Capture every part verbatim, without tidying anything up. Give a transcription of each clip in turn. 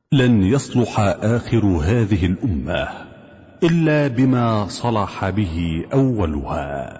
لن يصلح آخر هذه الأمة إلا بما صلح به أولها.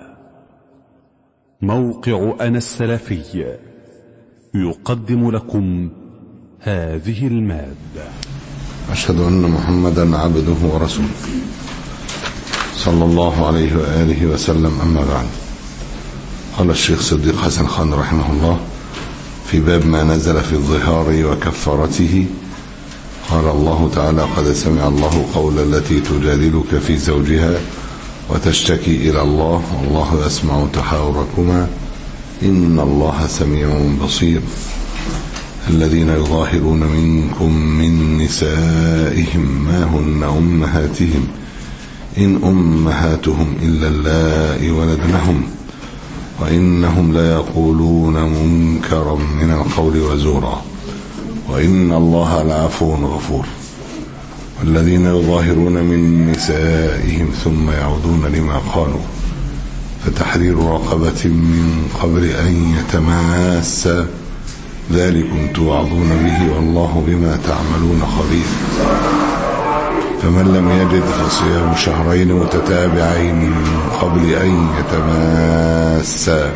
موقع أنا السلفي يقدم لكم هذه المادة. أشهد أن محمدا عبده ورسوله صلى الله عليه وآله وسلم. أما بعد، قال الشيخ صديق حسن خان رحمه الله في باب ما نزل في الظهار وكفارته، قال الله تعالى: قد سمع الله قول التي تجادلك في زوجها وتشتكي إلى الله والله يسمع تحاوركما إن الله سميع بصير. الذين يظاهرون منكم من نسائهم ما هن أمهاتهم إن أمهاتهم إلا اللائي ولدنهم وإنهم ليقولون منكرا من القول وزورا وإن الله لعفو غفور. والذين يظاهرون من نسائهم ثم يعودون لما قالوا فتحرير رقبة من قبل أن يتماسا ذلكم توعظون به والله بما تعملون خبير. فمن لم يجد فصيام شهرين متتابعين من قبل أن يتماسا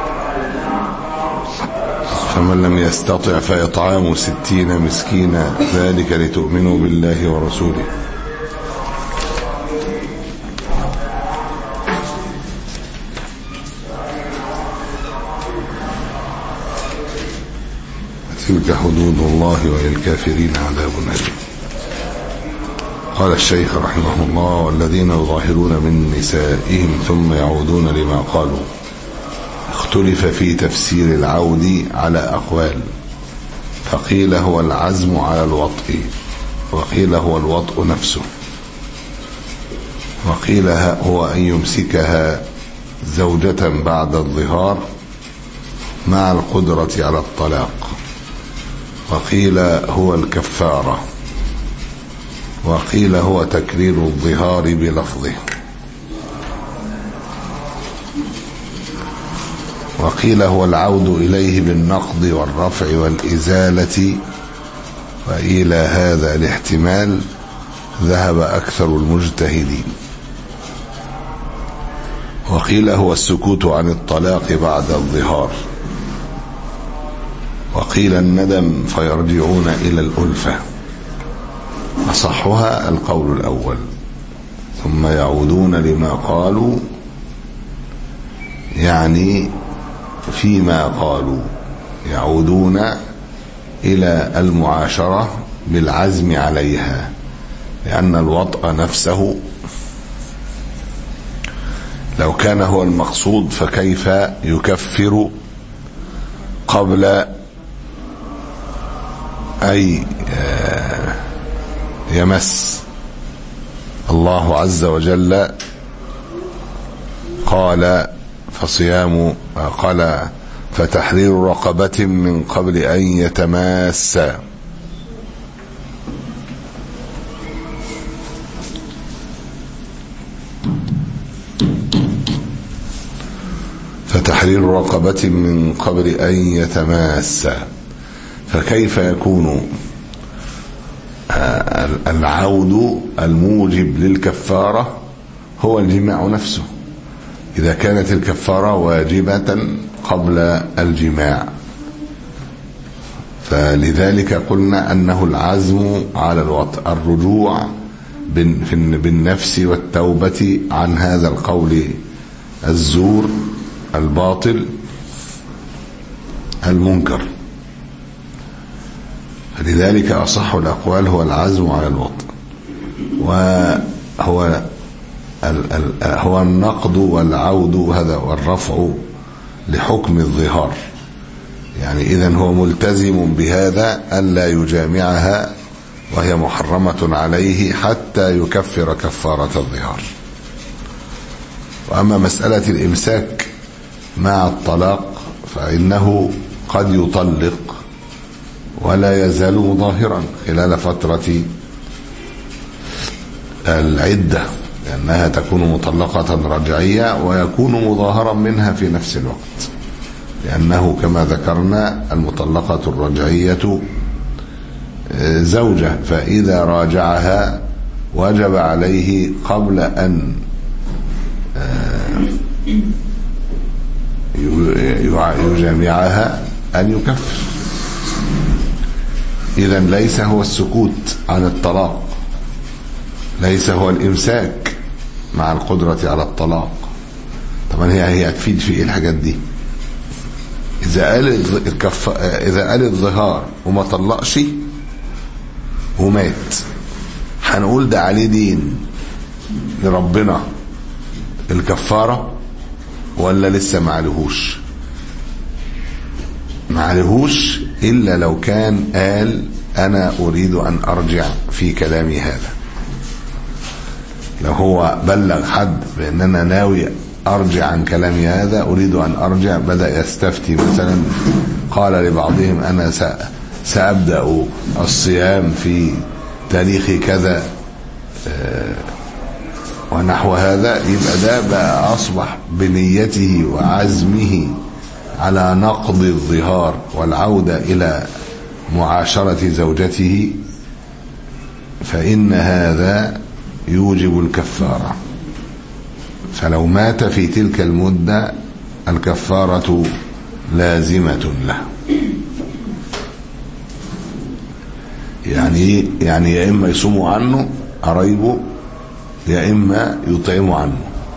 فمن لم يستطع فإطعام ستين مسكينا ذلك لتؤمنوا بالله ورسوله. تلك حدود الله وللكافرين عذاب أليم. قال الشيخ رحمه الله: والذين يظاهرون من نسائهم ثم يعودون لما قالوا. اختلف في تفسير العود على أقوال، فقيل هو العزم على الوطء، وقيل هو الوطء نفسه، وقيل هو أن يمسكها زوجة بعد الظهار مع القدرة على الطلاق، وقيل هو الكفارة، وقيل هو تكرير الظهار بلفظه، وقيل هو العود إليه بالنقض والرفع والإزالة. وإلى هذا الاحتمال ذهب أكثر المجتهدين. وقيل هو السكوت عن الطلاق بعد الظهار، وقيل الندم فيرجعون إلى الألفة. أصحها القول الأول، ثم يعودون لما قالوا، يعني فيما قالوا يعودون إلى المعاشرة بالعزم عليها، لأن الوطء نفسه لو كان هو المقصود فكيف يكفر قبل أي يمس؟ الله عز وجل قال فصيام قال فتحرير رقبة من قبل أن يتماسا. فتحرير رقبة من قبل أن يتماسا، فكيف يكون العود الموجب للكفارة هو الجماع نفسه إذا كانت الكفارة واجبة قبل الجماع؟ فلذلك قلنا أنه العزم على الوطء، الرجوع بالنفس والتوبة عن هذا القول الزور الباطل المنكر. فلذلك أصح الأقوال هو العزم على الوطء، وهو هو النقض والعود هذا والرفع لحكم الظهار، يعني إذن هو ملتزم بهذا ألا يجامعها وهي محرمة عليه حتى يكفر كفارة الظهار. وأما مسألة الإمساك مع الطلاق فإنه قد يطلق ولا يزال ظاهرا خلال فترة العدة، لأنها تكون مطلقة رجعية ويكون مظاهرا منها في نفس الوقت، لأنه كما ذكرنا المطلقة الرجعية زوجة فإذا راجعها وجب عليه قبل أن يجامعها أن يكفر. إذن ليس هو السكوت عن الطلاق، ليس هو الإمساك مع القدرة على الطلاق. طبعا هي هي هتفيد في إيه الحاجات دي؟ إذا قال الكف... إذا قال الظهار وما طلقش ومات، هنقول ده عليه دين لربنا الكفارة ولا لسه ما عليهوش؟ ما عليهوش إلا لو كان قال أنا أريد أن أرجع في كلامي هذا. لو هو بلغ حد بأن أنا ناوي أرجع عن كلامي هذا، أريد أن أرجع، بدأ يستفتي مثلا، قال لبعضهم أنا سأبدأ الصيام في تاريخ كذا ونحو هذا، يبقى ده بقى أصبح بنيته وعزمه على نقض الظهار والعودة إلى معاشرة زوجته، فإن هذا يوجب الكفارة. فلو مات في تلك المدة الكفارة لازمة له. يعني يعني يا إما يصوموا عنه قرايبه، يا إما يطعموا عنه.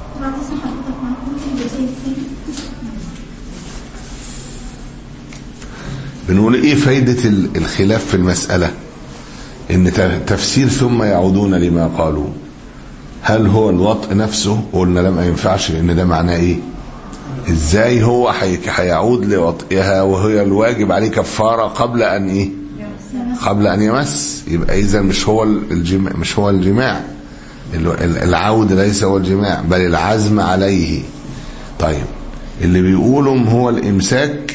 بنقول إيه فايدة الخلاف في المسألة؟ إن تفسير ثم يعودون لما قالوا، هل هو الوطء نفسه؟ قلنا لا ما ينفعش، لأن ده معناه إيه؟ إزاي هو هيعود لوطئها وهي الواجب عليه كفارة قبل أن إيه؟ قبل أن يمس. يبقى إذا مش هو الجماع، مش هو الجماع العود، ليس هو الجماع بل العزم عليه. طيب اللي بيقولهم هو الإمساك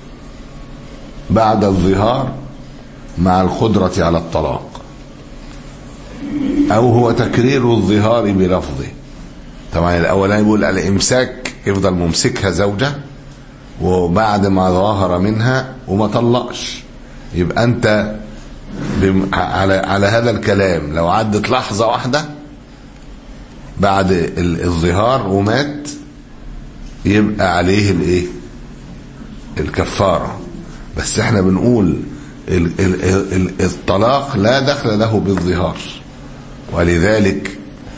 بعد الظهار مع القدرة على الطلاق، أو هو تكرير الظهار بلفظه. طبعا الأولاني يقول الإمساك يفضل ممسكها زوجة وبعد ما ظاهر منها وما طلقش، يبقى أنت على على هذا الكلام لو عدت لحظة واحدة بعد الظهار ومات يبقى عليه الايه؟ الكفارة. بس احنا بنقول الطلاق لا دخل له بالظهار، ولذلك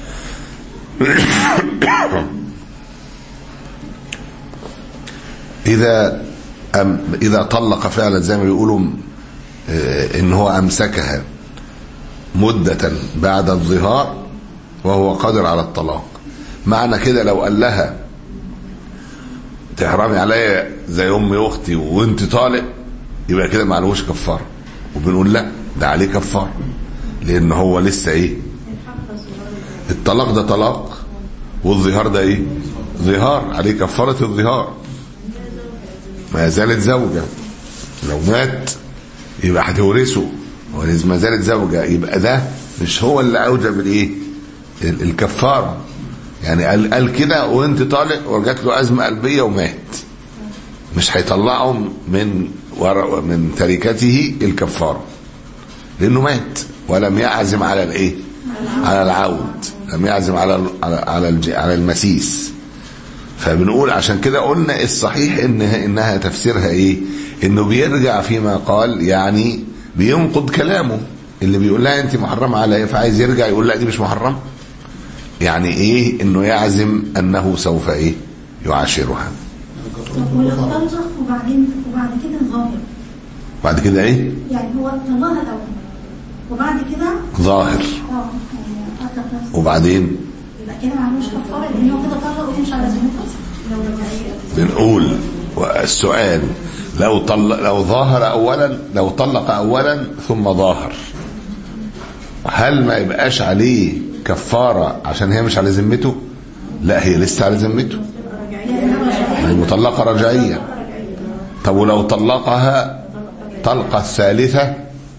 إذا إذا طلق فعلا زي ما بيقولوا إن هو أمسكها مدة بعد الظهار وهو قادر على الطلاق، معنى كده لو قال لها تحرمي عليا زي أمي وأختي وأنت طالق، يبقى كده ما عليهوش كفارة. وبنقول لا، ده عليه كفارة، لأن هو لسه إيه؟ الطلاق ده طلاق والظهار ده إيه؟ ظهار، عليه كفارة الظهار، ما زالت زوجة. لو مات يبقى هتورثه ولازم ما زالت زوجة، يبقى ده مش هو اللي أوجب الإيه؟ الكفارة. يعني قال, قال كده وانت طالق وجات له أزمة قلبية ومات، مش هيطلعه من ورق من تركته الكفارة، لأنه مات ولم يعزم على الإيه؟ على العود، لم يعزم على على على المسيس. فبنقول عشان كده قلنا الصحيح إنها إنها تفسيرها إيه؟ إنه بيرجع فيما قال، يعني بينقض كلامه اللي بيقول لها أنت محرمة عليا، فعايز يرجع يقول لا دي مش محرمة. يعني إيه؟ إنه يعزم أنه سوف إيه؟ يعاشرها. ولو طلق وبعدين وبعد كده ظاهر. بعد كده إيه؟ يعني هو طلقها الأول وبعد كده ظاهر. اه وبعدين يبقى كده معلوش كفارة، لأن هو كده طلق ويمشي على ذمته. بنقول والسؤال لو طلق لو ظاهر أولا، لو طلق أولا ثم ظاهر، هل ما يبقاش عليه كفارة عشان هي مش على ذمته؟ لا، هي لسه على ذمته، المطلقة رجعية. طب ولو طلقها طلقة الثالثة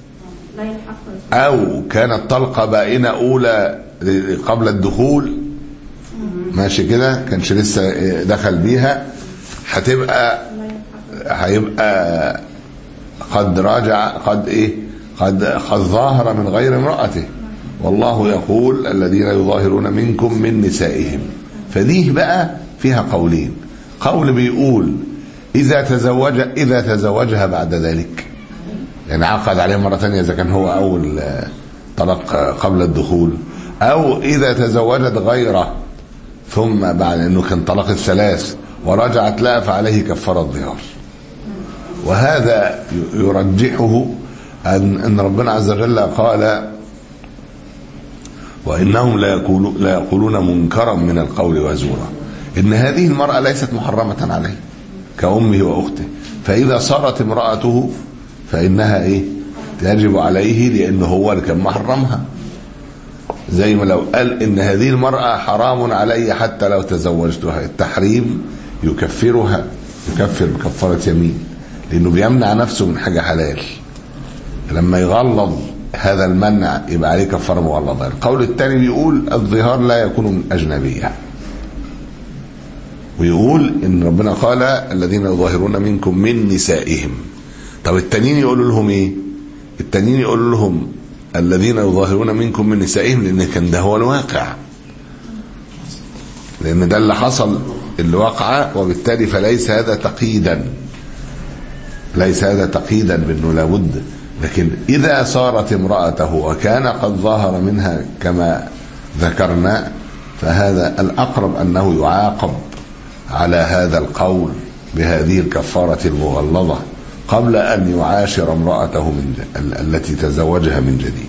أو كانت طلقة بائنة أولى قبل الدخول، ماشي كده، كانش لسه دخل بيها، هتبقى هيبقى قد راجع قد ايه قد قد ظاهر من غير امرأته، والله يقول الذين يظاهرون منكم من نسائهم. فديه بقى فيها قولين، قول بيقول إذا تزوج إذا تزوجها بعد ذلك، يعني عقد عليها مرة ثانية إذا كان هو أول طلاق قبل الدخول، أو إذا تزوجت غيره ثم بعد أنه كان طلاق الثلاث ورجعت لا فعليه كفارة ظهار. وهذا يرجحه أن أن ربنا عز وجل قال وإنهم لا يقولون لا يقولون منكرا من القول وزورا، إن هذه المرأة ليست محرمة عليه كأمه وأخته، فإذا صارت امرأته فإنها إيه تجب عليه لأنه هو اللي كان محرمها. زي ما لو قال إن هذه المرأة حرام علي حتى لو تزوجتها، التحريم يكفرها يكفر بكفارة يمين، لأنه بيمنع نفسه من حاجة حلال. لما يغلظ هذا المنع يبقى عليه كفارة مغلظة. القول الثاني بيقول الظهار لا يكون من أجنبية، ويقول إن ربنا قال الذين يظاهرون منكم من نسائهم. طب التانيين يقولوا لهم إيه؟ التانيين يقولوا لهم الذين يظاهرون منكم من نسائهم، لأن كان ده هو الواقع، لأن ده اللي حصل اللي وقع، وبالتالي فليس هذا تقييدا ليس هذا تقييدا بأنه لابد. لكن إذا صارت امرأته وكان قد ظهر منها كما ذكرنا، فهذا الأقرب أنه يعاقب على هذا القول بهذه الكفارة المغلظة قبل أن يعاشر امرأته من التي تزوجها من جديد.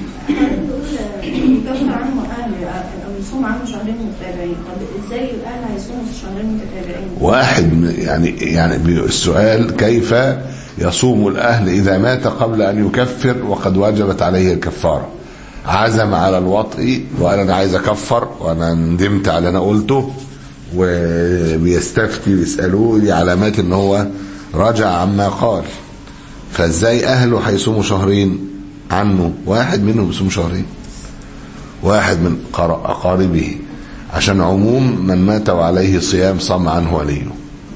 يكفر عنه أهل أو يصوم عنه شهرين متتابعين. طب إزاي الأهل هيصوموا شهرين متتابعين؟ واحد يعني يعني السؤال كيف يصوم الأهل إذا مات قبل أن يكفر وقد وجبت عليه الكفارة؟ عزم على الوطء وقال أنا عايز أكفر وأنا ندمت على أنا قلته، وبيستفتي ويسألوه دي علامات إن هو رجع عما قال. فازاي أهله هيصوموا شهرين عنه؟ واحد منهم يصوم شهرين، واحد من أقاربه، عشان عموم من مات وعليه صيام صام عنه وليه.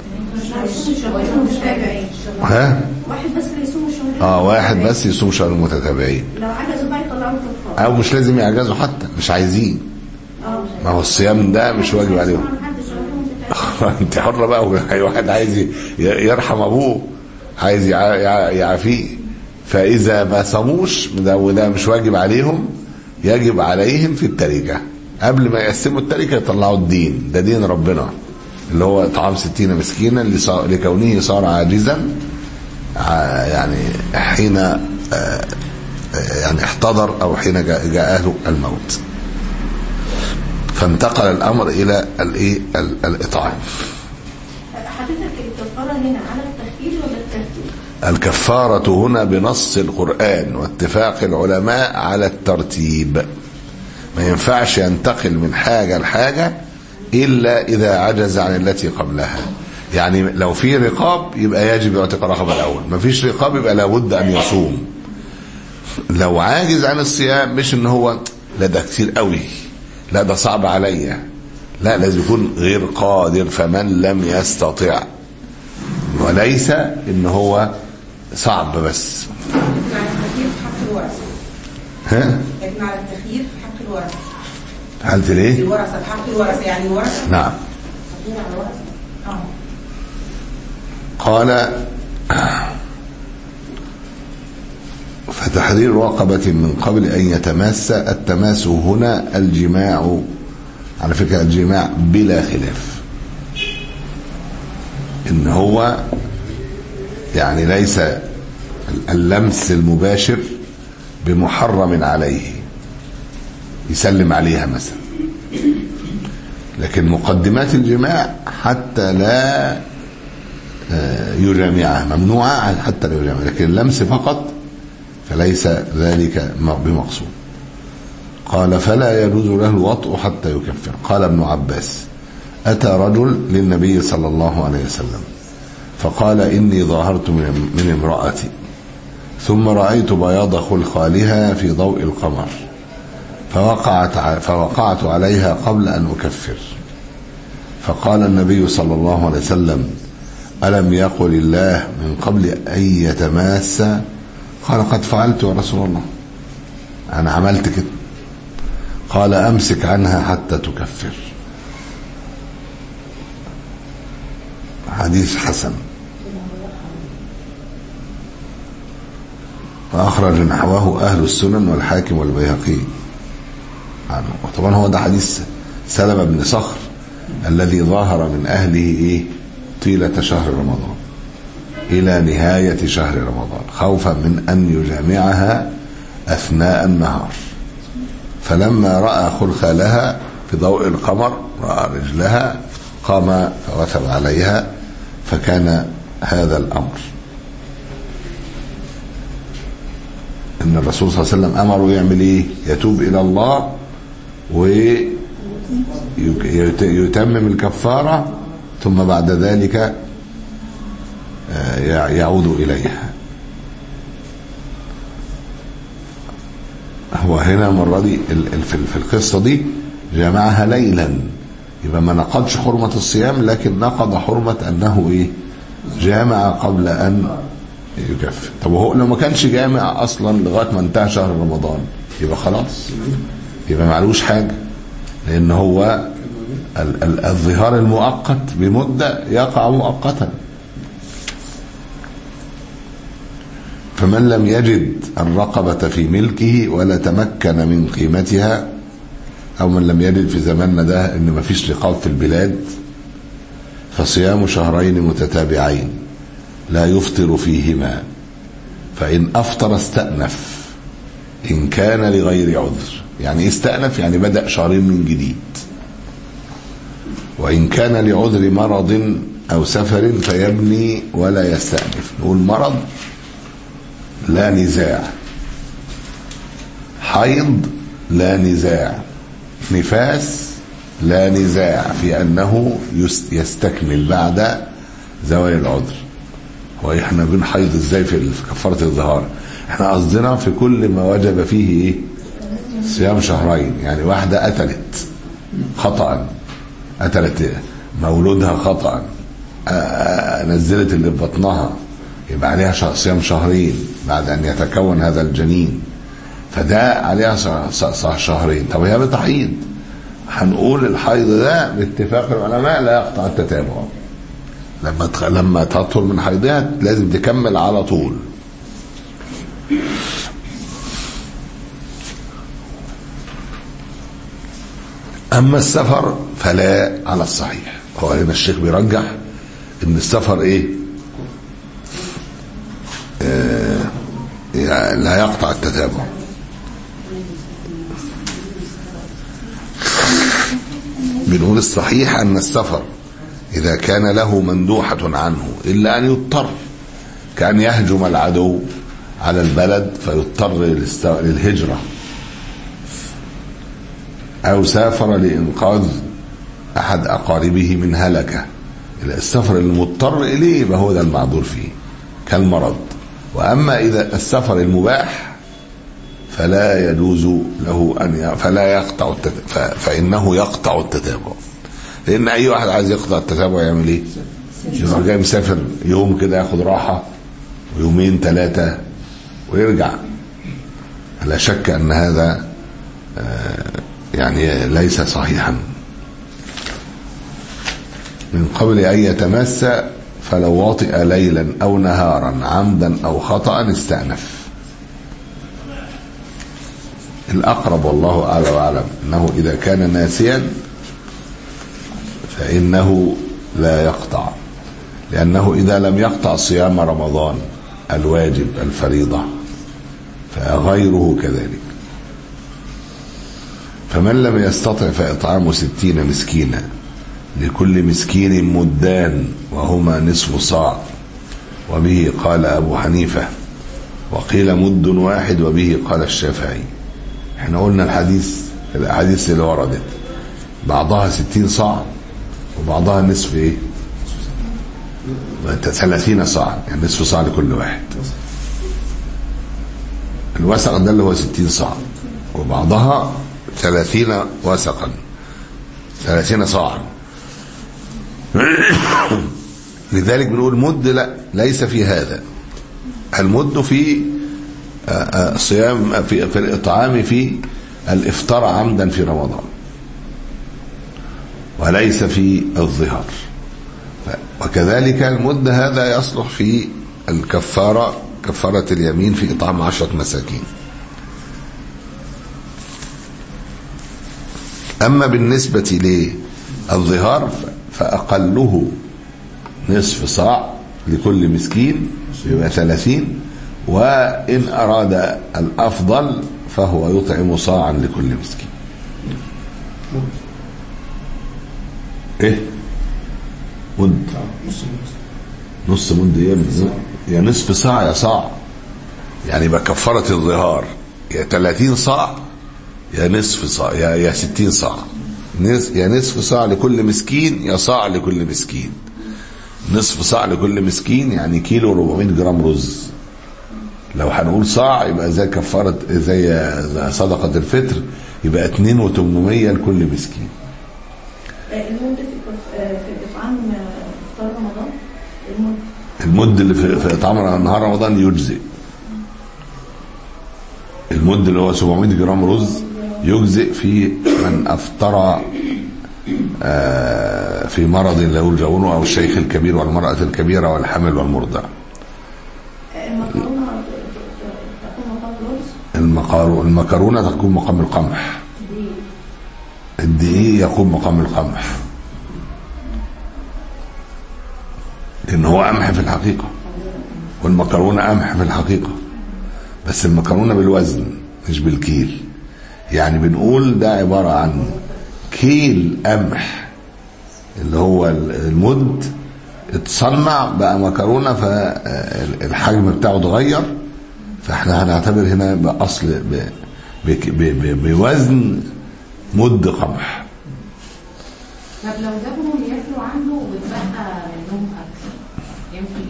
ها؟ واحد بس اللي يصوم شهرين. اه واحد بس يصوم شهرين متتابعين. لو عجزوا بقى يطلعوا كفاره. او مش لازم يعجزوا حتى، مش عايزين. اه ما هو الصيام ده مش واجب عليهم. انت حرة بقى، واحد عايز يرحم ابوه عايز يعافيه، فاذا ما صاموش ده وده مش واجب عليهم، يجب عليهم في التركه قبل ما يقسموا التركه يطلعوا الدين، ده دين ربنا اللي هو اطعام ستين مسكينا لكونه صار عاجزا يعني حين يعني احتضر او حين جاءه الموت، فانتقل الامر الى الايه الاطعام. حضرتك الكفاره هنا على التخفيف ولا الترتيب؟ الكفاره هنا بنص القرآن واتفاق العلماء على الترتيب، ما ينفعش ينتقل من حاجه لحاجه إلا إذا عجز عن التي قبلها. يعني لو في رقاب يبقى يجب يعتق رقبة الأول، ما فيش رقاب يبقى لابد أن يصوم. لو عاجز عن الصيام، مش إن هو لا ده كتير قوي، لا ده صعب عليا، لا لازم يكون غير قادر، فمن لم يستطع، وليس إن هو صعب بس. لكن على التخيير في حق الورثة. ها؟ لكن على التخيير في حق الورثة. حالة الايه؟ الورثة في حق الورثة، يعني الورثة. نعم. اه. قال فتحرير رقبة من قبل أن يتماس. التماس هنا الجماع، على فكرة الجماع بلا خلاف، إن هو يعني ليس اللمس المباشر بمحرم عليه يسلم عليها مثلا، لكن مقدمات الجماع حتى لا يجامعها ممنوعة حتى لا يجامعها، لكن اللمس فقط فليس ذلك بمقصود. قال فلا يجوز له الوطء حتى يكفر. قال ابن عباس أتى رجل للنبي صلى الله عليه وسلم فقال إني ظاهرت من امرأتي ثم رأيت بياض خلخالها في ضوء القمر فوقعت, فوقعت عليها قبل أن أكفر. فقال النبي صلى الله عليه وسلم ألم يقل الله من قبل أن يتماس قال قد فعلت يا رسول الله، أنا عملت كده. قال أمسك عنها حتى تكفر. حديث حسن. وأخرج نحوه أهل السنن والحاكم والبيهقي عنه. وطبعا هو ده حديث سلمة بن صخر الذي ظاهر من أهله إيه طيلة شهر رمضان إلى نهاية شهر رمضان خوفا من أن يجامعها أثناء النهار، فلما رأى خلخالها في ضوء القمر رأى رجلها قام فوثب عليها، فكان هذا الأمر ان الرسول صلى الله عليه وسلم امره يعمل ايه؟ يتوب الى الله ويتمم الكفاره ثم بعد ذلك يعود اليها. هو هنا المره دي في القصه دي جمعها ليلا، يبقى ما نقضش حرمه الصيام لكن نقض حرمه انه ايه؟ جامع قبل ان يكفر. طب هو لو ما كانش جامع اصلا لغايه ما انتهى شهر رمضان يبقى خلاص، يبقى معلوش حاجه، لان هو ال- ال- الظهار المؤقت بمده يقع مؤقتا. فمن لم يجد الرقبه في ملكه ولا تمكن من قيمتها، او من لم يجد في زماننا ده ان ما فيش رقاب في البلاد، فصيام شهرين متتابعين لا يفطر فيهما، فإن أفطر استأنف إن كان لغير عذر. يعني استأنف يعني بدأ شهرين من جديد. وإن كان لعذر مرض أو سفر فيبني ولا يستأنف. نقول مرض لا نزاع، حيض لا نزاع، نفاس لا نزاع في أنه يستكمل بعد زوال العذر. واحنا بنحيض ازاي في كفاره الظهار؟ احنا قصدنا في كل ما وجب فيه ايه؟ صيام شهرين. يعني واحده قتلت خطأ، قتلت مولودها خطأ، نزلت اللي في بطنها، يبقى عليها صيام شهرين بعد ان يتكون هذا الجنين، فده عليها شهرين. طب هي بتحيض، هنقول الحيض ده باتفاق العلماء لا يقطع التتابع. لما لما تطهر من حيضها لازم تكمل على طول. اما السفر فلا على الصحيح. هو هنا الشيخ بيرجح ان السفر ايه؟ آه يعني لا يقطع التتابع. بنقول الصحيح ان السفر إذا كان له مندوحة عنه إلا أن يضطر، كأن يهجم العدو على البلد فيضطر للهجرة، أو سافر لإنقاذ أحد أقاربه من هلكة. السفر المضطر إليه يبقى هو ده المعذور فيه كالمرض. وأما إذا السفر المباح فلا يجوز له أن فلا يقطع فإنه يقطع التتابع. لان اي واحد عايز يقطع التتابع يعمل ايه؟ يروح جاي مسافر يوم كده ياخد راحه ويومين ثلاثه ويرجع. لا شك ان هذا يعني ليس صحيحا. من قبل ان يتمس فلو واطئ ليلا او نهارا عمدا او خطأ استأنف. الاقرب والله اعلى واعلم انه اذا كان ناسيا فإنه لا يقطع، لأنه إذا لم يقطع صيام رمضان الواجب الفريضة فغيره كذلك. فمن لم يستطع فإطعام ستين مسكينا لكل مسكين مدان وهما نصف صاع، وبه قال أبو حنيفة، وقيل مد واحد وبه قال الشافعي. احنا قلنا الحديث الأحاديث اللي وردت بعضها ستين صاع وبعضها نصف ايه؟ ثلاثين صاع، يعني نصف صاع لكل واحد. الوسق ده اللي هو ستين صاع، وبعضها ثلاثين وسقا، ثلاثين صاعا. لذلك بنقول مد لا، ليس في هذا. المد في صيام في, في الإطعام في الإفطار عمدا في رمضان وليس في الظهر. وكذلك المد هذا يصلح في الكفارة، كفارة اليمين في إطعام عشرة مساكين. أما بالنسبة للظهار فأقله نصف صاع لكل مسكين يبقى ثلاثين، وإن أراد الأفضل فهو يطعم صاعا لكل مسكين. إيه مد نص مد يا نصف صاع يا صاع، يعني بكفرة الظهار يا ثلاثين صاع يا نصف صاع يا يا ستين صاع، يا نصف صاع لكل مسكين يا صاع لكل مسكين. نصف صاع لكل مسكين يعني كيلو أربعمائة جرام رز. لو هنقول صاع يبقى زي كفارة زي صدقة الفطر يبقى اتنين وتمنمية لكل مسكين. المد في إطعام إفطار رمضان، المد اللي في, في إطعام نهار رمضان يجزئ. المد اللي هو سبعمائة جرام رز يجزئ في من أفطر في مرض لا يلجؤونه أو الشيخ الكبير والمرأة الكبيرة والحمل والمرضع. المكرونة تكون مقام الرز، المكرونة تكون مقام القمح، الدقيق يكون مقام القمح، لأن هو قمح في الحقيقة والمكرونة قمح في الحقيقة، بس المكرونة بالوزن مش بالكيل. يعني بنقول ده عبارة عن كيل قمح اللي هو المد اتصنع بقى مكرونة، فالحجم بتاعه اتغير، فاحنا هنعتبر هنا بأصل بوزن مد قمح. طب لو جابهم ياكلوا عنده وبتبقى لهم اكل يمكن؟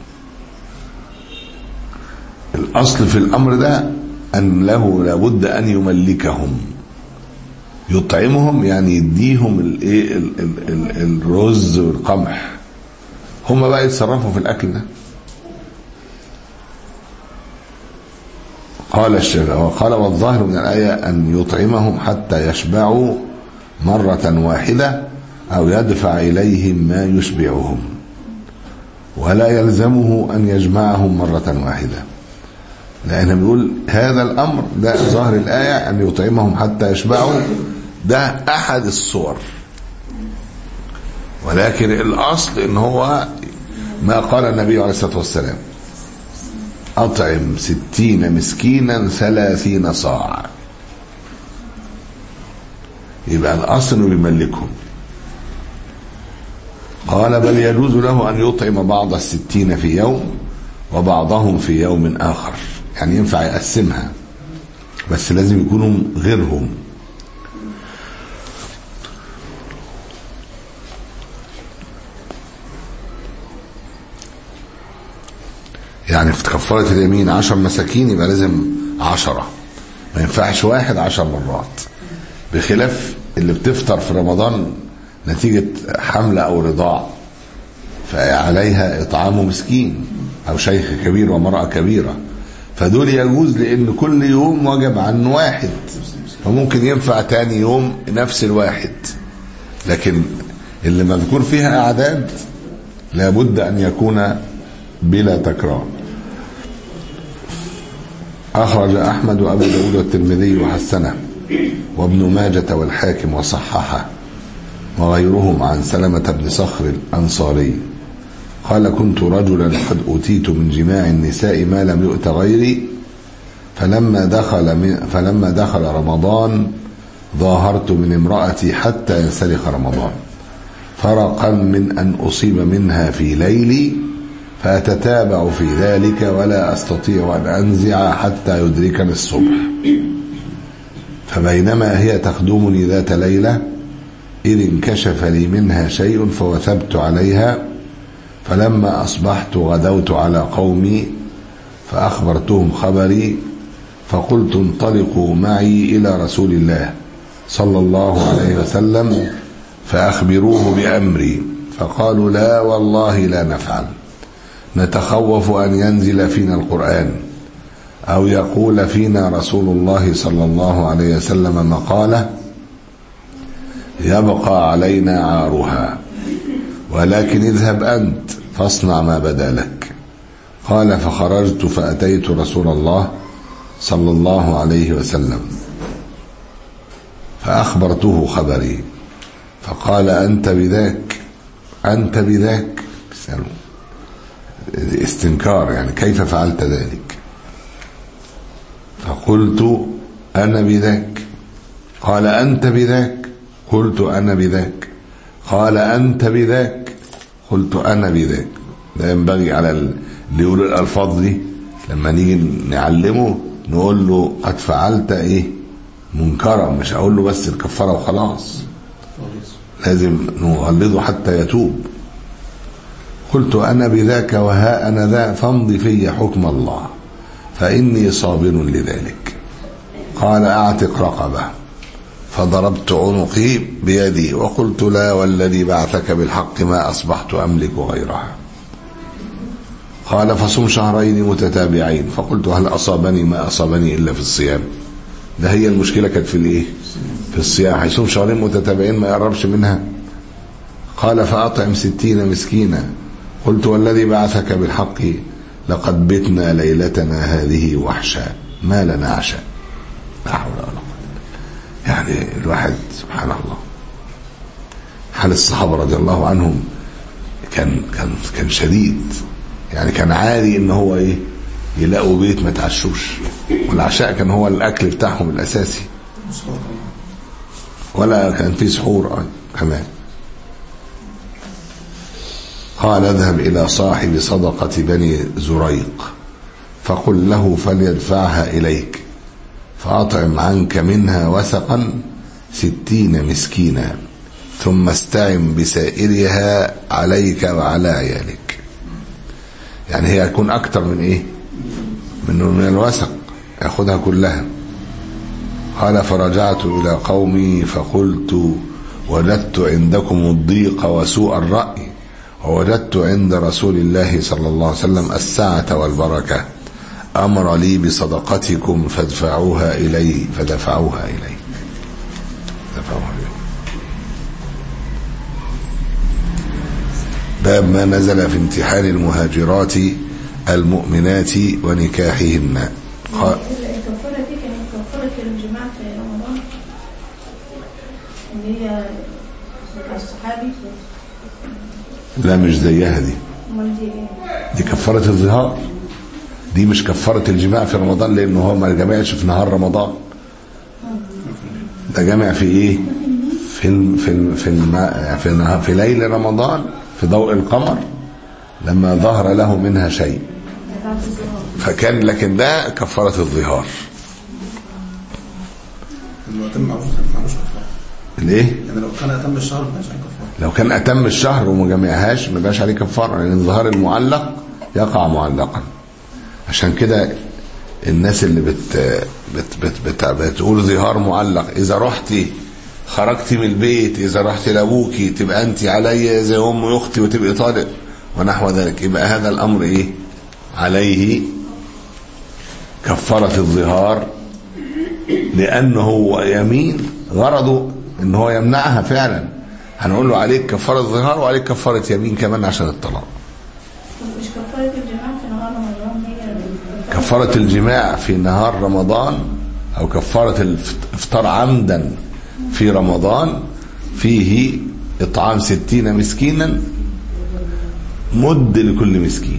الاصل في الامر ده ان له لابد ان يملكهم، يطعمهم يعني يديهم الايه الرز والقمح، هم بقى يتصرفوا في الاكل ده. قال الشافعي وقال والظاهر من الآية أن يطعمهم حتى يشبعوا مرة واحدة أو يدفع إليهم ما يشبعهم، ولا يلزمه أن يجمعهم مرة واحدة، لأنه بيقول هذا الأمر ده ظاهر الآية أن يطعمهم حتى يشبعوا، ده أحد الصور، ولكن الأصل إن هو ما قال النبي عليه الصلاة والسلام أطعم ستين مسكينا ثلاثين صاع، يبقى الأصل إنه بيملكهم. قال بل يجوز له أن يطعم بعض الستين في يوم وبعضهم في يوم آخر، يعني ينفع يقسمها بس لازم يكونوا غيرهم. يعني في كفارة اليمين عشر مساكين يبقى لازم عشرة، ما ينفعش واحد عشر مرات، بخلاف اللي بتفطر في رمضان نتيجة حملة أو رضاع فعليها إطعام مسكين أو شيخ كبير ومرأة كبيرة، فدول يجوز لأن كل يوم وجب عنه واحد، فممكن ينفع تاني يوم نفس الواحد، لكن اللي مذكور فيها أعداد لابد أن يكون بلا تكرار. أخرج أحمد وأبو داود والترمذي وحسنه وابن ماجة والحاكم وصححه وغيرهم عن سلمة بن صخر الأنصاري قال كنت رجلا قد أتيت من جماع النساء ما لم يؤت غيري، فلما دخل من فلما دخل رمضان ظاهرت من امرأتي حتى ينسلخ رمضان، فرقا من أن أصيب منها في ليلي فأتتابع في ذلك ولا أستطيع أن أنزع حتى يدركني الصبح، فبينما هي تخدمني ذات ليلة إذ انكشف لي منها شيء فوثبت عليها، فلما أصبحت غدوت على قومي فأخبرتهم خبري، فقلت انطلقوا معي إلى رسول الله صلى الله عليه وسلم فأخبروه بأمري، فقالوا لا والله لا نفعل، نتخوف أن ينزل فينا القرآن أو يقول فينا رسول الله صلى الله عليه وسلم مقالة يبقى علينا عارها، ولكن اذهب أنت فاصنع ما بدا لك. قال فخرجت فأتيت رسول الله صلى الله عليه وسلم فأخبرته خبري، فقال أنت بذاك أنت بذاك، استنكار يعني كيف فعلت ذلك؟ فقلت أنا بذاك. قال أنت بذاك؟ قلت أنا بذاك. قال أنت بذاك؟ قلت أنا بذاك. ده ينبغي على اللي يقول الألفاظ دي لما نيجي نعلمه نقول له قد فعلت إيه منكرا، مش أقول له بس الكفارة وخلاص، لازم نغلظه حتى يتوب. قلت أنا بذاك وها أنا ذا فامضي في حكم الله فإني صابر لذلك. قال أعتق رقبة، فضربت عنقي بيدي وقلت لا والذي بعثك بالحق ما أصبحت أملك غيرها. قال فصم شهرين متتابعين، فقلت هل أصابني ما أصابني إلا في الصيام؟ ده هي المشكلة كانت في الإيه؟ في الصيام. هيصوم شهرين متتابعين ما يقربش منها. قال فأطعم ستين مسكينا. قلت والذي بعثك بالحق لقد بتنا ليلتنا هذه وحشا ما لنا عشاء. لا حول ولا قوة. يعني الواحد سبحان الله حال الصحابة رضي الله عنهم كان كان كان شديد، يعني كان عادي ان هو ايه يلاقوا بيت ما تعشوش، والعشاء كان هو الاكل بتاعهم الاساسي، ولا كان في سحور كمان. قال اذهب الى صاحب صدقة بني زريق فقل له فليدفعها اليك فأطعم عنك منها وثقا ستين مسكينا ثم استعن بسائرها عليك وعلى عيالك. يعني هي هتكون أكتر من إيه؟ من من الوثق، يأخذها كلها. قال فرجعت إلى قومي فقلت وجدت عندكم الضيق وسوء الرأي، ووجدت عند رسول الله صلى الله عليه وسلم السعة والبركة، أمر لي بصدقتكم فادفعوها إلي فدفعوها إلي دفعوها إلي. باب ما نزل في امتحان المهاجرات المؤمنات ونكاحهن. الكفارة دي كانت كفارة الجماع في رمضان اللي هي بتاع الصحابي. لا مش زيها دي، دي كفارة الظهار، دي مش كفارة الجماع في رمضان، لأنه هو ما جمعش في نهار رمضان، ده جمع في ايه؟ في الم في الم في الم في, الم في ليل رمضان في ضوء القمر لما ظهر له منها شيء، فكان لكن ده كفارة الظهار. ليه؟ يعني لو كان أتم الشهر ما بقاش عليه كفارة. لو كان أتم الشهر وما جمعهاش ما بقاش عليه كفارة، لأن يعني ظهار المعلق يقع معلقا. عشان كده الناس اللي بت بت بت بت بتقول ظهار معلق، إذا رحتي خرجتي من البيت، إذا رحتي لأبوكي تبقى أنت علي زي أم أختي وتبقي طالق ونحو ذلك، يبقى هذا الأمر إيه؟ عليه كفارة الظهار، لأنه هو يمين غرضه إن هو يمنعها فعلا. هنقول له عليك كفارة ظهار وعليك كفارة يمين كمان عشان الطلاق. مش كفارة الجماع في نهار رمضان هي كفارة الجماع في نهار رمضان أو كفارة الإفطار عمدا في رمضان فيه إطعام ستين مسكينا مد لكل مسكين،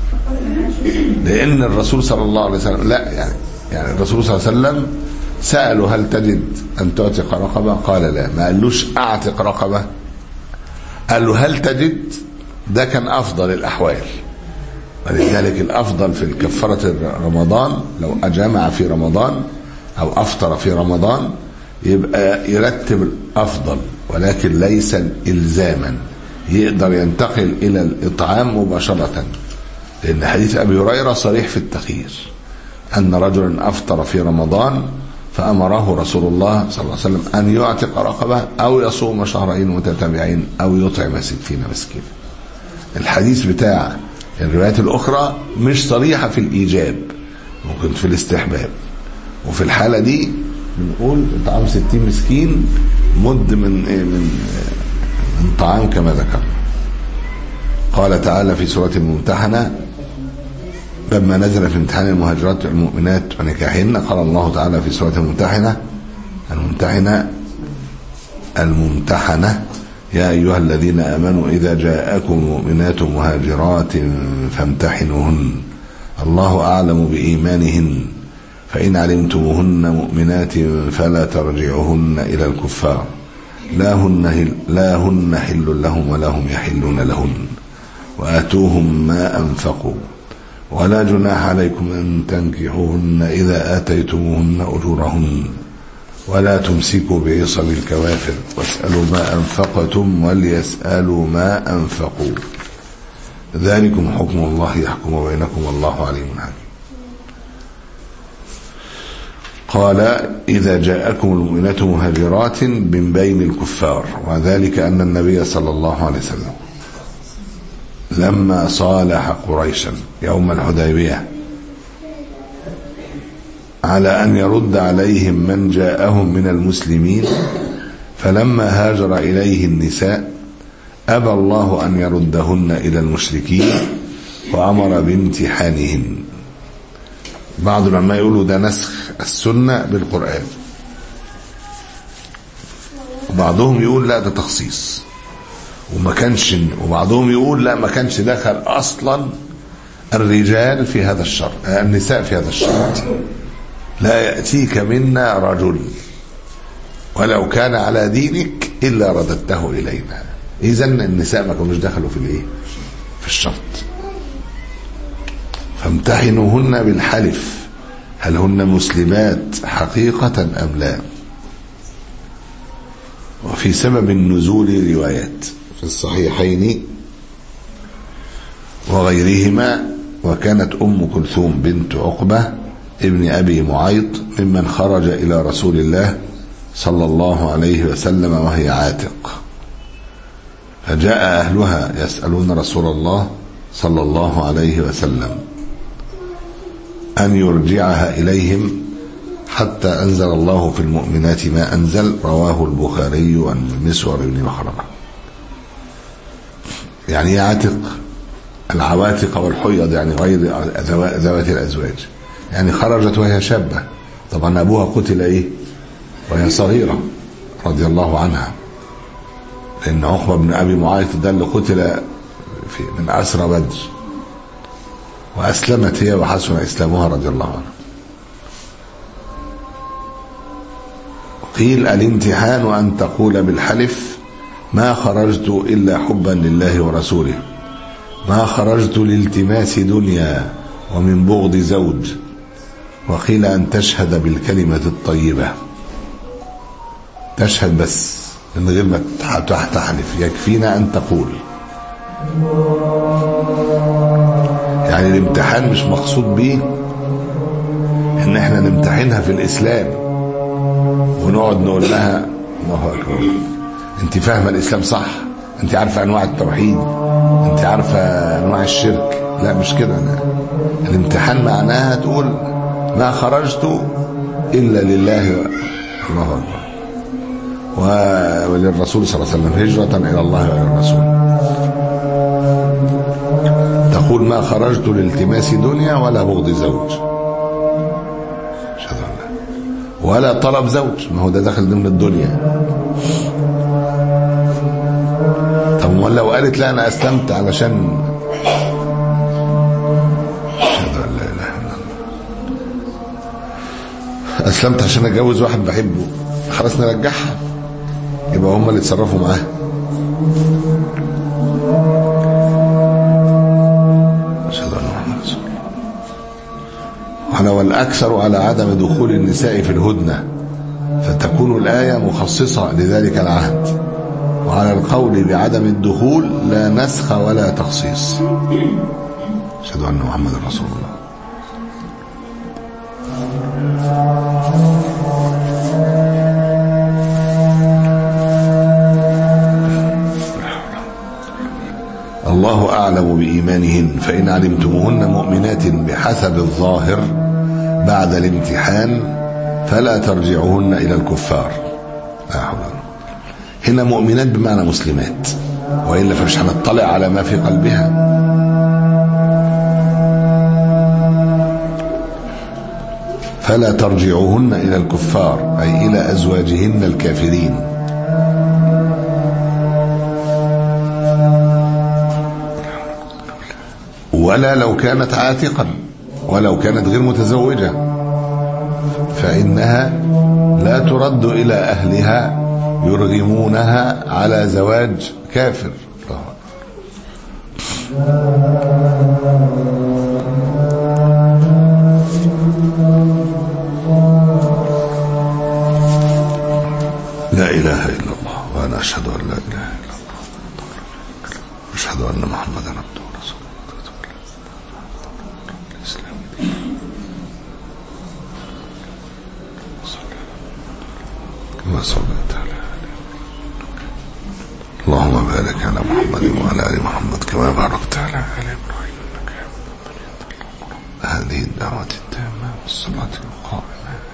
لأن الرسول صلى الله عليه وسلم لا يعني يعني الرسول صلى الله عليه وسلم سألوا هل تجد أن تعتق رقبة؟ قال لا. ما قالوش أعتق رقبة، قال له هل تجد. ده كان أفضل الأحوال، ولذلك الأفضل في الكفارة رمضان لو أجمع في رمضان أو أفطر في رمضان يبقى يرتب الأفضل، ولكن ليس إلزاما، يقدر ينتقل إلى الإطعام مباشرة، لأن حديث أبي هريرة صريح في التخيير أن رجلا أفطر في رمضان فأمره رسول الله صلى الله عليه وسلم أن يعتق رقبة أو يصوم شهرين متتابعين أو يطعم ستين مسكينا. الحديث بتاع الروايات الأخرى مش صريحة في الإيجاب، ممكن في الاستحباب. وفي الحالة دي بنقول طعام ستين مسكين مد من ايه من من طعام كما ذكر. قال تعالى في سورة الممتحنة لما نزل في امتحان المهاجرات المؤمنات ونكاحهن، قال الله تعالى في سورة الممتحنة الممتحنة الممتحنة يا أيها الذين آمنوا إذا جاءكم مؤمنات مهاجرات فامتحنوهن الله أعلم بإيمانهن فإن علمتموهن مؤمنات فلا ترجعوهن إلى الكفار لا هن, لا هن حل لهم ولا هم يحلون لهن وآتوهم ما أنفقوا ولا جناح عليكم أن تنكحوهن إذا آتيتموهن أجورهن ولا تمسكوا بعصم الكوافر واسألوا ما أنفقتم وليسألوا ما أنفقوا ذلكم حكم الله يحكم بينكم والله عليم حكيم. قال إذا جاءكم المؤمنات مهاجرات من بين الكفار، وذلك أن النبي صلى الله عليه وسلم لما صالح قريشا يوم الحديبية على أن يرد عليهم من جاءهم من المسلمين، فلما هاجر إليه النساء أبى الله أن يردهن إلى المشركين وأمر بامتحانهن. بعض العلماء يقولوا ده نسخ السنة بالقرآن، وبعضهم يقول لا ده تخصيص وما كانش، وبعضهم يقول لا ما كانش دخل أصلا الرجال في هذا الشرط، النساء في هذا الشرط. لا يأتيك منا رجل ولو كان على دينك إلا رددته إلينا. إذن النساء ما كانوش دخلوا في الإيه؟ في الشرط. فامتحنوهن بالحلف هل هن مسلمات حقيقة أم لا. وفي سبب النزول روايات في الصحيحين وغيرهما. وكانت أم كلثوم بنت عقبة ابن أبي معيط ممن خرج إلى رسول الله صلى الله عليه وسلم وهي عاتق، فجاء أهلها يسألون رسول الله صلى الله عليه وسلم أن يرجعها إليهم حتى أنزل الله في المؤمنات ما أنزل. رواه البخاري عن المسور بن مخرمة. يعني عاتق العواتق والحيض يعني غير ذوات الأزواج، يعني خرجت وهي شابة. طبعا أبوها قتل إيه وهي صغيرة رضي الله عنها، لأن عقبة بن أبي معيط ده اللي قتل في من أسرى بدر، وأسلمت هي وحسن إسلامها رضي الله عنها. قيل الامتحان أن تقول بالحلف ما خرجت إلا حبا لله ورسوله، ما خرجت لالتماس دنيا ومن بغض زوج. وقيل أن تشهد بالكلمة الطيبة، تشهد بس من غير ما تحلف، يكفينا أن تقول. يعني الامتحان مش مقصود به ان احنا نمتحنها في الإسلام ونقعد نقول لها الله أكبر انت فاهمة الإسلام صح، انت عارفة انواع التوحيد، انت عارفة انواع الشرك. لا مش كده. الامتحان معناها تقول ما خرجت إلا لله الله أكبر وللرسول صلى الله عليه وسلم هجرة إلى الله وإلى الرسول. تقول ما خرجت لالتماس دنيا ولا بغض زوج ولا طلب زوج، ما هو ده داخل ضمن الدنيا. طب ولو قالت لا أنا أسلمت علشان أسلمت عشان أتجوز واحد بحبه، خلاص نرجعها، يبقى هم اللي يتصرفوا معاها. وعلى والأكثر على عدم دخول النساء في الهدنة، فتكون الآية مخصصة لذلك العهد. وعلى القول بعدم الدخول لا نسخ ولا تخصيص. أشهد أن محمد رسول الله. الله أعلم بإيمانهن فإن علمتموهن مؤمنات بحسب الظاهر بعد الامتحان فلا ترجعوهن إلى الكفار. لا حول. هنا مؤمنات بمعنى مسلمات، وإلا فمش هنطلع على ما في قلبها. فلا ترجعوهن إلى الكفار أي إلى أزواجهن الكافرين. ولا لو كانت عاتقا، ولو كانت غير متزوجة فإنها لا ترد إلى أهلها يرغمونها على زواج كافر. لا إله إلا الله وأنا أشهد أن لا إله إلا الله أشهد أن محمدا عبده ورسوله. كما صليت على اللهم بارك على محمد وعلى آل محمد كما باركت على آل إبراهيم إنك حميد مجيد. هذه الدعوة التامة والصلاة القائمة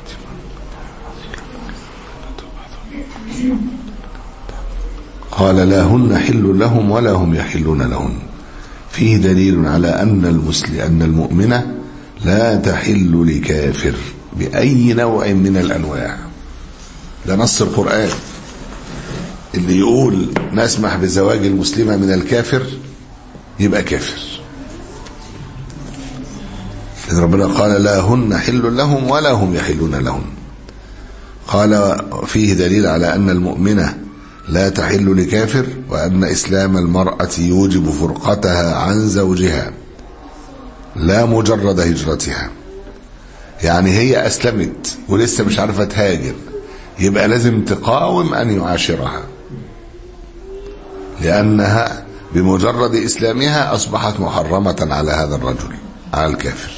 قال لا هن حل لهم ولا هم يحلون لهن. فيه دليل على أن المسلم أن المؤمنة لا تحل لكافر بأي نوع من الأنواع. ده نص القرآن. اللي يقول نسمح بزواج المسلمة من الكافر يبقى كافر. إذ ربنا قال لا هن حل لهم ولا هم يحلون لهن. قال فيه دليل على أن المؤمنة لا تحل لكافر، وأن إسلام المرأة يوجب فرقتها عن زوجها لا مجرد هجرتها. يعني هي أسلمت ولسه مش عارفة تهاجر، يبقى لازم تقاوم أن يعاشرها، لأنها بمجرد إسلامها أصبحت محرمة على هذا الرجل، على الكافر.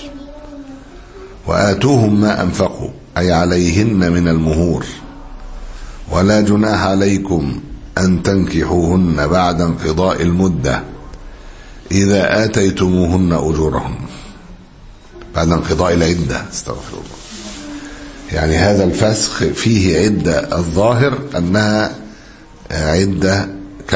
وآتوهم ما أنفقوا أي عليهن من المهور، ولا جناح عليكم أن تنكحوهن بعد انقضاء المدة إذا آتيتموهن أجورهن. بعد انقضاء العدة، استغفر الله. يعني هذا الفسخ فيه عدة الظاهر أنها عدة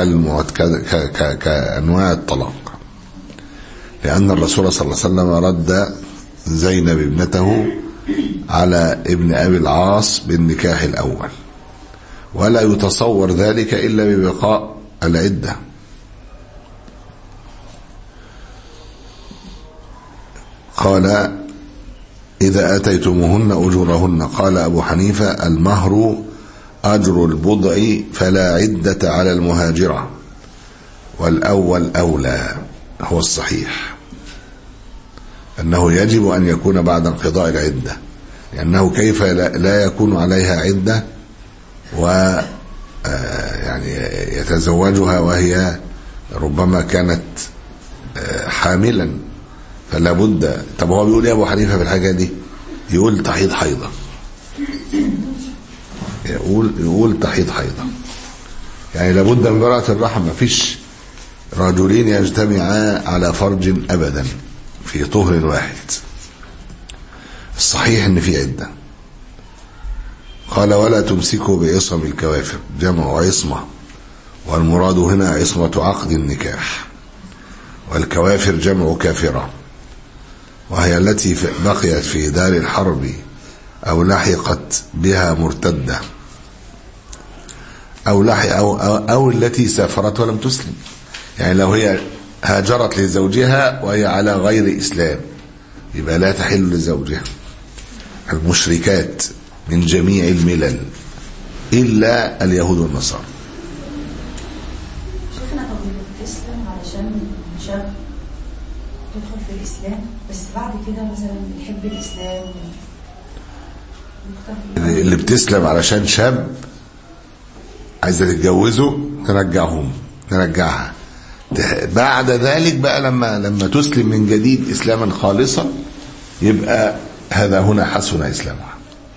كأنواع الطلاق، لأن الرسول صلى الله عليه وسلم رد زينب ابنته على ابن أبي العاص بالنكاح الأول، ولا يتصور ذلك إلا ببقاء العدة. قال إذا آتيتموهن أجورهن. قال أبو حنيفة المهر أجر البضع فلا عدة على المهاجرة، والأول أولى. هو الصحيح أنه يجب أن يكون بعد انقضاء العدة، لأنه كيف لا يكون عليها عدة و يعني يتزوجها وهي ربما كانت حاملا، فلا بد. طب هو بيقول يا أبو حنيفة في الحاجة دي؟ يقول تحيض حيضة، يقول يقول تحيض حيضة، يعني لابد من براءة الرحم. ما فيش رجلين يجتمعا على فرج أبدا في طهر واحد. الصحيح ان في عدة. قال ولا تمسكوا بعصم الكوافر، جمع عصمة، والمراد هنا عصمة عقد النكاح، والكوافر جمع كافرة، وهي التي بقيت في دار الحرب أو لحقت بها مرتدة أو, لحق أو, أو, أو التي سافرت ولم تسلم. يعني لو هي هاجرت لزوجها وهي على غير إسلام يبقى لا تحل لزوجها. المشركات من جميع الملل إلا اليهود والنصارى. شيخنا طب بتسلم علشان شاب تدخل في الإسلام، بس بعد كده مثلا يحب الإسلام اللي بتسلم علشان شاب عايزة تتجوزه نرجعهم نرجعها. بعد ذلك بقى لما لما تسلم من جديد إسلاما خالصا يبقى هذا هنا حسن إسلامها،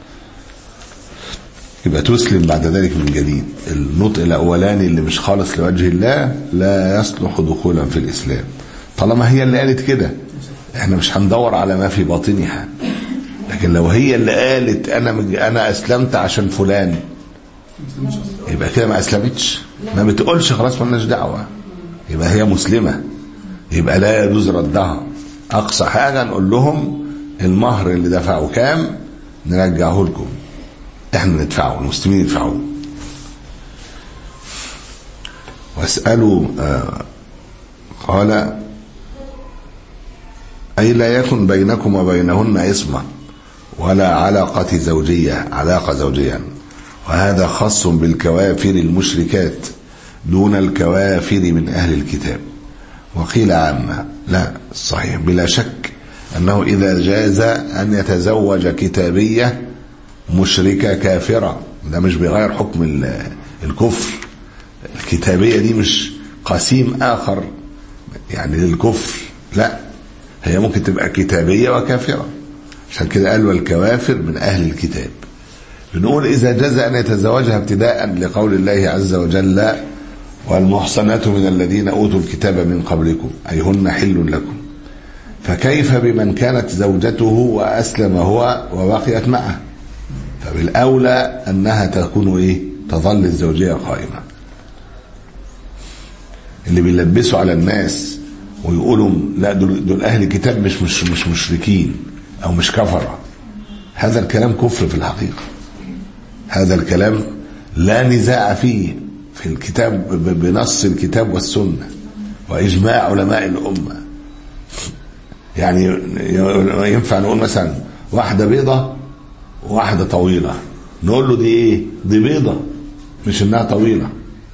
يبقى تسلم بعد ذلك من جديد. النطق الأولاني اللي مش خالص لوجه الله لا يصلح دخولا في الإسلام، طالما هي اللي قالت كده. احنا مش هندور على ما في باطنها، لكن لو هي اللي قالت انا انا اسلمت عشان فلان يبقى كده ما اسلمتش، ما بتقولش خلاص مالناش دعوه، يبقى هي مسلمه، يبقى لا يجوز ردها. اقصى حاجه نقول لهم المهر اللي دفعوا كام نرجعه لكم، احنا ندفعه، المسلمين يدفعوه. واسالوا آه قال اي لا يكن بينكم وبينهن عصمه ولا علاقه زوجيه، علاقه زوجيه، وهذا خاص بالكوافر المشركات دون الكوافر من أهل الكتاب. وقيل عامة، لا صحيح بلا شك أنه إذا جاز أن يتزوج كتابية مشركة كافرة، ده مش بيغير حكم الكفر. الكتابية دي مش قسيم آخر يعني للكفر، لا هي ممكن تبقى كتابية وكافرة، عشان كده قال والكوافر من أهل الكتاب. بنقول إذا جاز أن يتزوجها ابتداء لقول الله عز وجل والمحصنات من الذين أوتوا الكتاب من قبلكم أي هن حل لكم، فكيف بمن كانت زوجته وأسلم هو وبقيت معه؟ فبالأولى أنها تكون إيه؟ تظل الزوجية قائمة. اللي بيلبسوا على الناس ويقولوا لا دول, دول أهل الكتاب مش, مش, مش مشركين أو مش كفرة، هذا الكلام كفر في الحقيقة. هذا الكلام لا نزاع فيه في الكتاب بنص الكتاب والسنة وإجماع علماء الأمة. يعني ينفع نقول مثلا واحدة بيضة وواحدة طويلة، نقول له دي ايه؟ دي بيضة مش انها طويلة.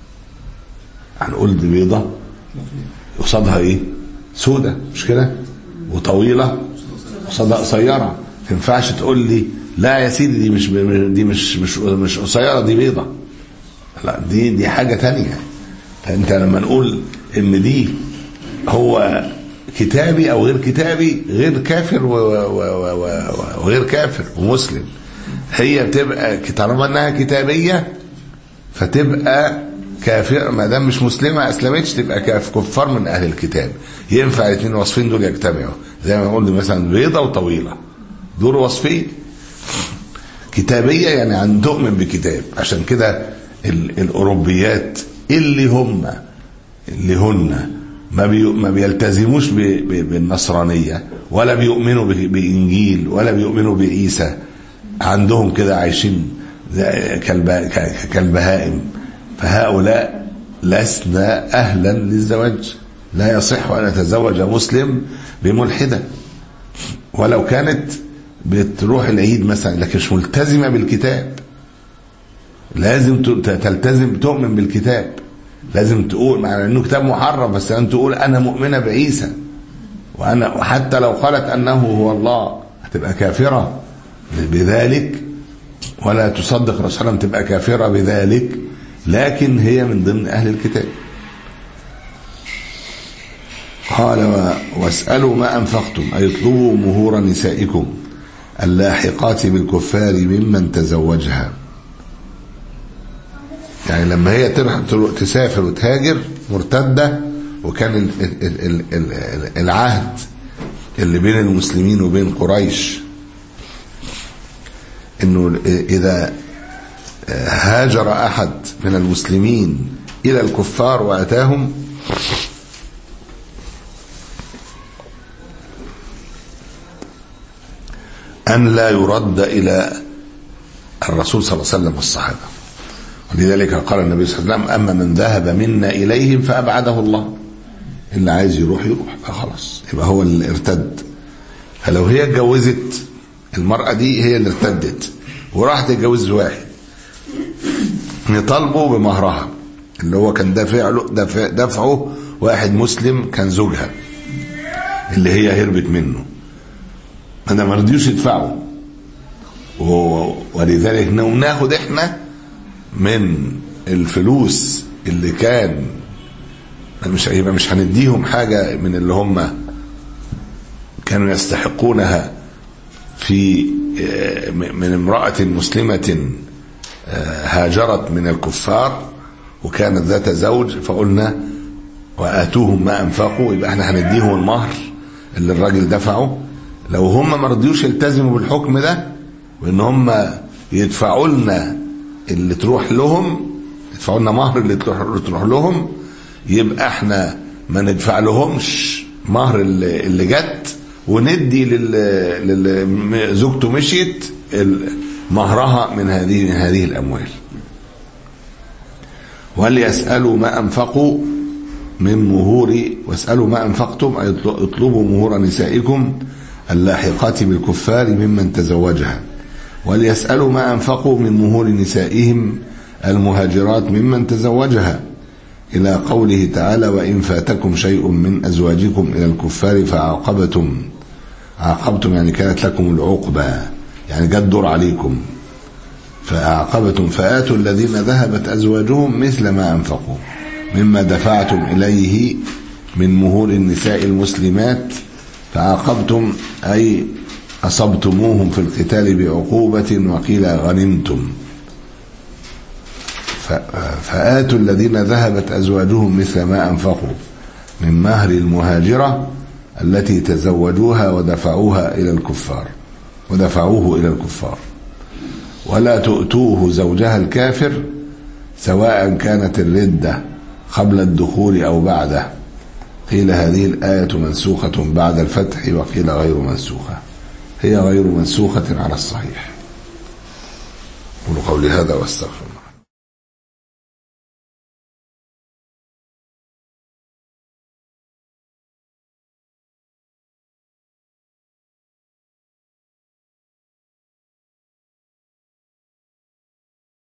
هنقول دي بيضة قصادها ايه؟ سودة مش كده؟ وطويلة قصادها قصيرة. تنفعش تقول لي لا يا سيدي دي مش دي مش مش مش قصيرة دي بيضة، لا دي دي حاجة تانية. فانت لما نقول ان دي هو كتابي او غير كتابي، غير كافر وغير كافر ومسلم، هي بتبقى طالما انها كتابية فتبقى كافر، ما دام مش مسلمة اسلمتش تبقى كفار من اهل الكتاب. ينفع الاثنين وصفين دول يجتمعوا، زي ما قلت مثلا بيضة وطويلة، دول وصفين. كتابية يعني عن تؤمن بكتاب. عشان كده الأوروبيات اللي هم اللي هن ما بي ما بيلتزموش بالنصرانية ولا بيؤمنوا بإنجيل ولا بيؤمنوا بعيسى، عندهم كده عايشين كالبهائم، فهؤلاء لسنا أهلا للزواج. لا يصح أن يتزوج مسلم بملحدة ولو كانت بتروح العيد مثلا، لكن مش ملتزمة بالكتاب. لازم تلتزم تؤمن بالكتاب، لازم تقول مع انه كتاب محرم بس ان تقول انا مؤمنة بعيسى، وانا وحتى لو قالت انه هو الله هتبقى كافرة بذلك، ولا تصدق الرسول صلى الله عليه وسلم تبقى كافرة بذلك، لكن هي من ضمن اهل الكتاب. قال واسألوا ما انفقتم اي اطلبوا مهور نسائكم اللاحقات بالكفار ممن تزوجها. يعني لما هي تسافر وتهاجر مرتدة، وكان العهد اللي بين المسلمين وبين قريش انه اذا هاجر احد من المسلمين الى الكفار واتاهم ان لا يرد الى الرسول صلى الله عليه وسلم والصحابة. ولذلك قال النبي صلى الله عليه وسلم اما من ذهب منا اليهم فابعده الله. اللي عايز يروح يروح خلاص، يبقى هو اللي ارتد. فلو هي اتجوزت المرأة دي، هي اللي ارتدت وراحت تتجوز واحد، نطالبه بمهرها اللي هو كان دافع له دفع دفعه واحد مسلم كان زوجها اللي هي هربت منه، انا ما رضيوش يدفعوا، ولذلك ناخد احنا من الفلوس اللي كان مش هيبقى مش هنديهم حاجة من اللي هم كانوا يستحقونها في من امرأة مسلمة هاجرت من الكفار وكانت ذات زوج، فقلنا وآتوهم ما أنفقوا، يبقى احنا هنديهم المهر اللي الراجل دفعه لو هم ما رضيوش يلتزموا بالحكم ده وان هم يدفعوا لنا اللي تروح لهم، يدفعوا لنا مهر اللي تروح لهم، يبقى احنا ما ندفع لهمش مهر اللي, اللي جت، وندي لل زوجته مشيت مهرها من هذه من هذه الاموال. وليسألوا ما انفقوا من مهور، واسألوا ما انفقتم اي اطلبوا مهور نسائكم اللاحقات بالكفار ممن تزوجها. وليسألوا ما أنفقوا من مهور نسائهم المهاجرات ممن تزوجها، إلى قوله تعالى: وإن فاتكم شيء من أزواجكم إلى الكفار فعاقبتم، عاقبتم يعني كانت لكم العقبة، يعني جد دور عليكم، فأعقبتم فآتوا الذين ذهبت أزواجهم مثل ما أنفقوا مما دفعتم إليه من مهور النساء المسلمات، فعاقبتم أي أصبتموهم في القتال بعقوبة، وقيل غنمتم. فآتوا الذين ذهبت أزواجهم مثل ما أنفقوا من مهر المهاجرة التي تزوجوها ودفعوها إلى الكفار ودفعوه إلى الكفار. ولا تؤتوه زوجها الكافر سواء كانت الردة قبل الدخول أو بعده. قيل هذه الآية منسوخة بعد الفتح، وقيل غير منسوخة، هي غير منسوخة على الصحيح. قولوا قولي هذا واستغفر.